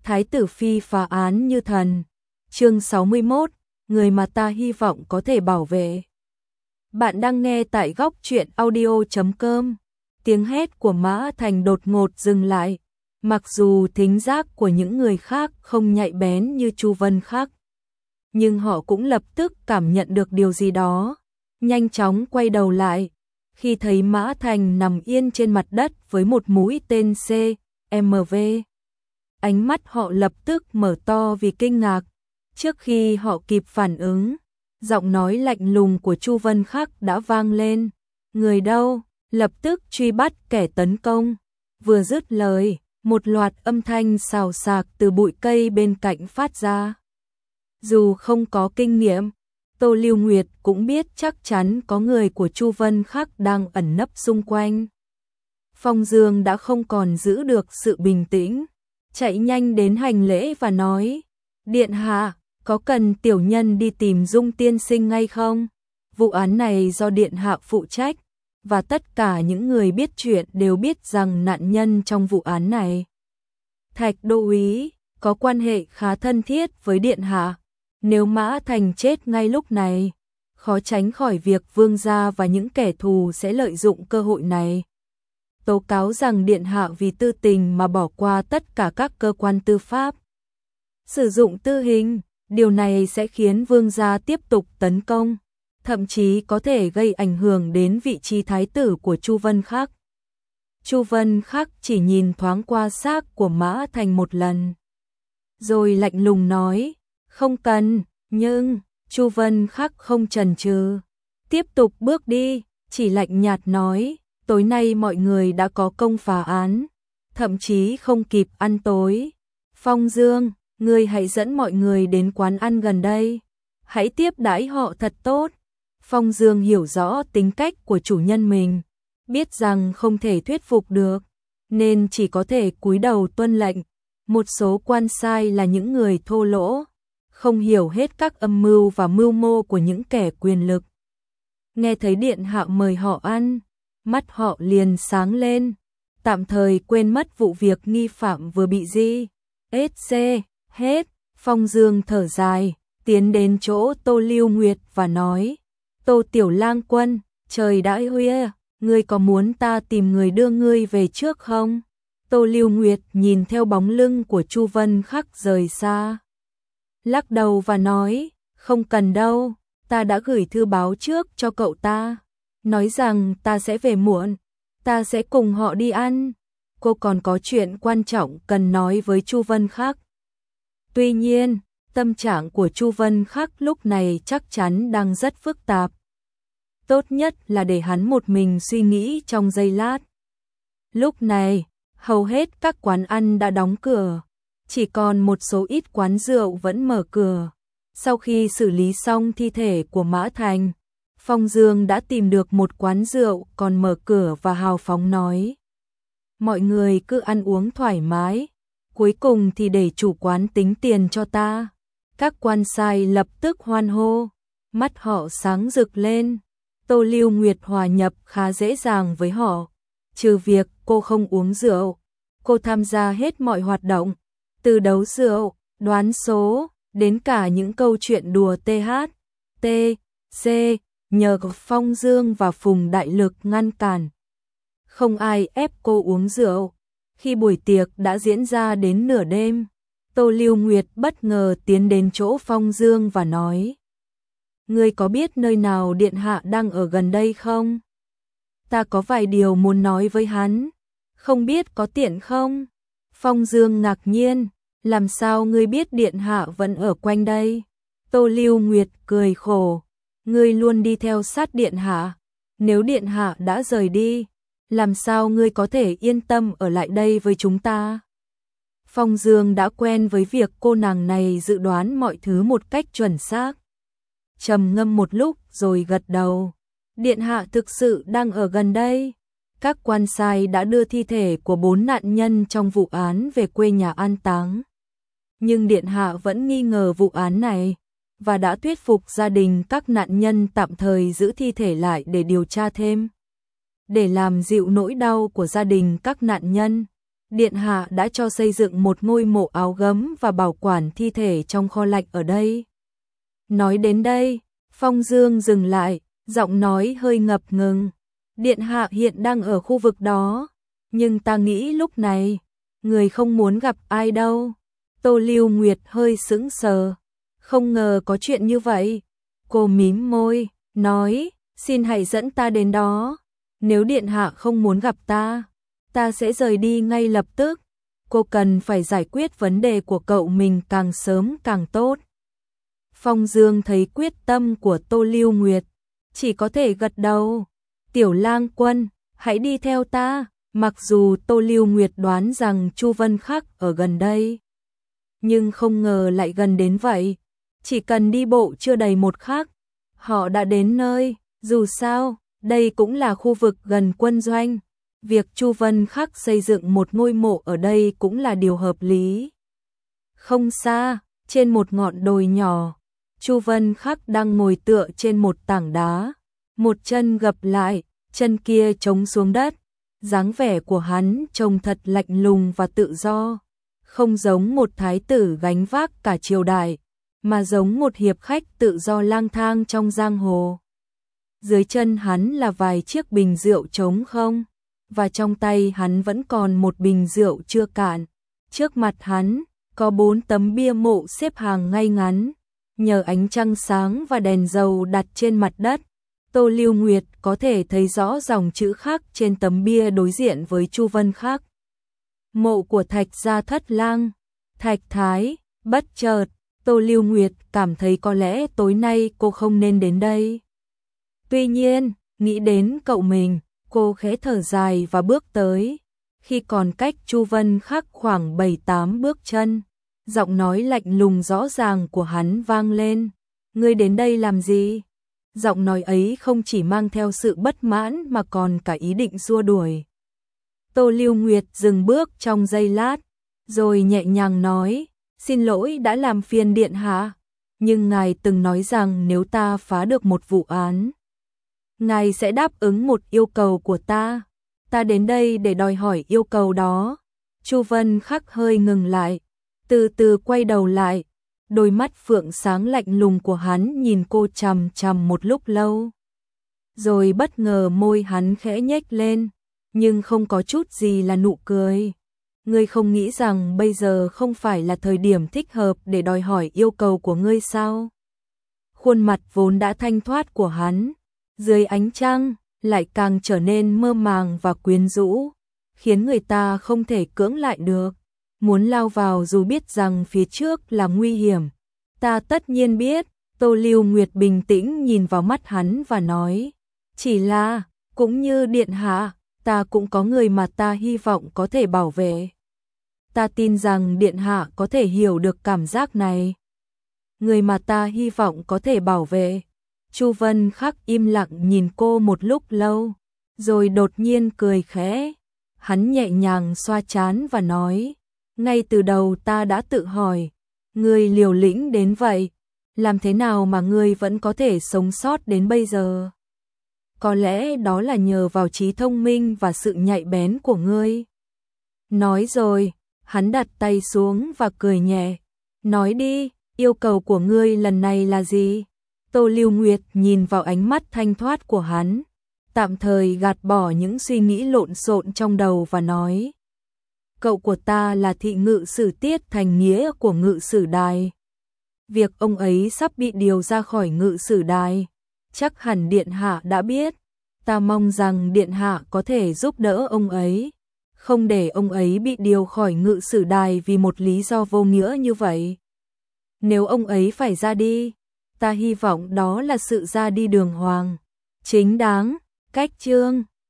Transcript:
Thái tử phi phá án như thần. Chương 61, người mà ta hy vọng có thể bảo vệ. Bạn đang nghe tại góc truyện audio.com. Tiếng hét của Mã Thành đột ngột dừng lại. Mặc dù thính giác của những người khác không nhạy bén như Chu Vân Khắc, nhưng họ cũng lập tức cảm nhận được điều gì đó. Nhanh chóng quay đầu lại, khi thấy Mã Thành nằm yên trên mặt đất với một mũi tên CMV. Ánh mắt họ lập tức mở to vì kinh ngạc. Trước khi họ kịp phản ứng, giọng nói lạnh lùng của Chu Vân Khắc đã vang lên. Người đâu? Lập tức truy bắt kẻ tấn công. Vừa dứt lời, một loạt âm thanh xào xạc từ bụi cây bên cạnh phát ra. Dù không có kinh nghiệm, Tô Lưu Nguyệt cũng biết chắc chắn có người của Chu Vân Khắc đang ẩn nấp xung quanh. Phong Dương đã không còn giữ được sự bình tĩnh, chạy nhanh đến hành lễ và nói: Điện hạ, có cần tiểu nhân đi tìm Dung tiên sinh ngay không? Vụ án này do điện hạ phụ trách, và tất cả những người biết chuyện đều biết rằng nạn nhân trong vụ án này, Thạch Đô úy, có quan hệ khá thân thiết với điện hạ. Nếu Mã Thành chết ngay lúc này, khó tránh khỏi việc vương gia và những kẻ thù sẽ lợi dụng cơ hội này tố cáo rằng điện hạ vì tư tình mà bỏ qua tất cả các cơ quan tư pháp, sử dụng tư hình. Điều này sẽ khiến vương gia tiếp tục tấn công, thậm chí có thể gây ảnh hưởng đến vị trí thái tử của Chu Vân Khắc. Chu Vân Khắc chỉ nhìn thoáng qua xác của Mã Thành một lần, rồi lạnh lùng nói: Không cần. Nhưng Chu Vân Khắc không chần chừ, tiếp tục bước đi, chỉ lạnh nhạt nói: Tối nay mọi người đã có công phá án, thậm chí không kịp ăn tối. Phong Dương, ngươi hãy dẫn mọi người đến quán ăn gần đây, hãy tiếp đãi họ thật tốt. Phong Dương hiểu rõ tính cách của chủ nhân mình, biết rằng không thể thuyết phục được, nên chỉ có thể cúi đầu tuân lệnh. Một số quan sai là những người thô lỗ, không hiểu hết các âm mưu và mưu mô của những kẻ quyền lực. Nghe thấy điện hạ mời họ ăn, mắt họ liền sáng lên, tạm thời quên mất vụ việc nghi phạm vừa bị hết. Phong Dương thở dài, tiến đến chỗ Tô Lưu Nguyệt và nói: Tô tiểu lang quân, trời đã khuya, ngươi có muốn ta tìm người đưa ngươi về trước không? Tô Lưu Nguyệt nhìn theo bóng lưng của Chu Vân Khắc rời xa, lắc đầu và nói: Không cần đâu, ta đã gửi thư báo trước cho cậu ta, nói rằng ta sẽ về muộn, ta sẽ cùng họ đi ăn. Cô còn có chuyện quan trọng cần nói với Chu Vân Khắc. Tuy nhiên, tâm trạng của Chu Vân Khắc lúc này chắc chắn đang rất phức tạp. Tốt nhất là để hắn một mình suy nghĩ trong giây lát. Lúc này, hầu hết các quán ăn đã đóng cửa, chỉ còn một số ít quán rượu vẫn mở cửa. Sau khi xử lý xong thi thể của Mã Thành, Phong Dương đã tìm được một quán rượu còn mở cửa và hào phóng nói: Mọi người cứ ăn uống thoải mái, cuối cùng thì để chủ quán tính tiền cho ta. Các quan sai lập tức hoan hô, mắt họ sáng rực lên. Tô Lưu Nguyệt hòa nhập khá dễ dàng với họ, trừ việc cô không uống rượu, cô tham gia hết mọi hoạt động, từ đấu rượu, đoán số, đến cả những câu chuyện đùa THC, nhờ Phong Dương và Phùng Đại Lực ngăn cản. Không ai ép cô uống rượu. Khi buổi tiệc đã diễn ra đến nửa đêm, Tô Lưu Nguyệt bất ngờ tiến đến chỗ Phong Dương và nói: Ngươi có biết nơi nào điện hạ đang ở gần đây không? Ta có vài điều muốn nói với hắn, không biết có tiện không? Phong Dương ngạc nhiên: Làm sao ngươi biết điện hạ vẫn ở quanh đây? Tô Lưu Nguyệt cười khổ: Ngươi luôn đi theo sát điện hạ, nếu điện hạ đã rời đi, làm sao ngươi có thể yên tâm ở lại đây với chúng ta? Phong Dương đã quen với việc cô nàng này dự đoán mọi thứ một cách chuẩn xác. Trầm ngâm một lúc rồi gật đầu: Điện hạ thực sự đang ở gần đây. Các quan sai đã đưa thi thể của 4 nạn nhân trong vụ án về quê nhà an táng. Nhưng điện hạ vẫn nghi ngờ vụ án này, và đã thuyết phục gia đình các nạn nhân tạm thời giữ thi thể lại để điều tra thêm. Để làm dịu nỗi đau của gia đình các nạn nhân, Điện hạ đã cho xây dựng một ngôi mộ áo gấm và bảo quản thi thể trong kho lạnh ở đây. Nói đến đây, Phong Dương dừng lại, giọng nói hơi ngập ngừng. Điện hạ hiện đang ở khu vực đó, nhưng ta nghĩ lúc này, người không muốn gặp ai đâu. Tô Lưu Nguyệt hơi sững sờ, không ngờ có chuyện như vậy. Cô mím môi, nói, xin hãy dẫn ta đến đó. Nếu điện hạ không muốn gặp ta sẽ rời đi ngay lập tức. Cô cần phải giải quyết vấn đề của cậu mình càng sớm càng tốt. Phong Dương thấy quyết tâm của Tô Lưu Nguyệt, chỉ có thể gật đầu. Tiểu Lang Quân, hãy đi theo ta. Mặc dù Tô Lưu Nguyệt đoán rằng Chu Vân Khắc ở gần đây, nhưng không ngờ lại gần đến vậy. Chỉ cần đi bộ chưa đầy một khắc, họ đã đến nơi. Dù sao, đây cũng là khu vực gần quân doanh. Việc Chu Vân Khắc xây dựng một ngôi mộ ở đây cũng là điều hợp lý. Không xa, trên một ngọn đồi nhỏ, Chu Vân Khắc đang ngồi tựa trên một tảng đá, một chân gập lại, chân kia chống xuống đất. Dáng vẻ của hắn trông thật lạnh lùng và tự do, không giống một thái tử gánh vác cả triều đại, mà giống một hiệp khách tự do lang thang trong giang hồ. Dưới chân hắn là vài chiếc bình rượu trống không, và trong tay hắn vẫn còn một bình rượu chưa cạn. Trước mặt hắn có 4 tấm bia mộ xếp hàng ngay ngắn, nhờ ánh trăng sáng và đèn dầu đặt trên mặt đất, Tô Lưu Nguyệt có thể thấy rõ dòng chữ khắc trên tấm bia đối diện với Chu Vân Khắc. Mộ của Thạch Gia Thất Lang, Thạch Thái. Bất chợt, Tô Lưu Nguyệt cảm thấy có lẽ tối nay cô không nên đến đây. Tuy nhiên, nghĩ đến cậu mình, cô khẽ thở dài và bước tới. Khi còn cách Chu Vân Khắc khoảng 7-8 bước chân, giọng nói lạnh lùng rõ ràng của hắn vang lên. Ngươi đến đây làm gì? Giọng nói ấy không chỉ mang theo sự bất mãn mà còn cả ý định xua đuổi. Tô Lưu Nguyệt dừng bước trong giây lát, rồi nhẹ nhàng nói, xin lỗi đã làm phiền điện hạ, nhưng ngài từng nói rằng nếu ta phá được một vụ án, ngài sẽ đáp ứng một yêu cầu của ta. Ta đến đây để đòi hỏi yêu cầu đó. Chu Vân Khắc hơi ngừng lại, từ từ quay đầu lại. Đôi mắt phượng sáng lạnh lùng của hắn nhìn cô chằm chằm một lúc lâu. Rồi bất ngờ môi hắn khẽ nhếch lên, nhưng không có chút gì là nụ cười. Ngươi không nghĩ rằng bây giờ không phải là thời điểm thích hợp để đòi hỏi yêu cầu của ngươi sao? Khuôn mặt vốn đã thanh thoát của hắn, dưới ánh trăng, lại càng trở nên mơ màng và quyến rũ, khiến người ta không thể cưỡng lại được. Muốn lao vào dù biết rằng phía trước là nguy hiểm. Ta tất nhiên biết. Tô Lưu Nguyệt bình tĩnh nhìn vào mắt hắn và nói, chỉ là, cũng như điện hạ, ta cũng có người mà ta hy vọng có thể bảo vệ. Ta tin rằng điện hạ có thể hiểu được cảm giác này. Người mà ta hy vọng có thể bảo vệ. Chu Vân Khắc im lặng nhìn cô một lúc lâu, rồi đột nhiên cười khẽ. Hắn nhẹ nhàng xoa trán và nói, ngay từ đầu ta đã tự hỏi, ngươi liều lĩnh đến vậy, làm thế nào mà ngươi vẫn có thể sống sót đến bây giờ? Có lẽ đó là nhờ vào trí thông minh và sự nhạy bén của ngươi. Nói rồi, hắn đặt tay xuống và cười nhẹ. Nói đi, yêu cầu của ngươi lần này là gì? Tô Lưu Nguyệt nhìn vào ánh mắt thanh thoát của hắn, tạm thời gạt bỏ những suy nghĩ lộn xộn trong đầu và nói, cậu của ta là thị ngự sử Tiết Thành Nghĩa của ngự sử đài. Việc ông ấy sắp bị điều ra khỏi ngự sử đài, chắc hẳn điện hạ đã biết. Ta mong rằng điện hạ có thể giúp đỡ ông ấy, không để ông ấy bị điều khỏi ngự sử đài vì một lý do vô nghĩa như vậy. Nếu ông ấy phải ra đi, ta hy vọng đó là sự ra đi đường hoàng, chính đáng. Cách chương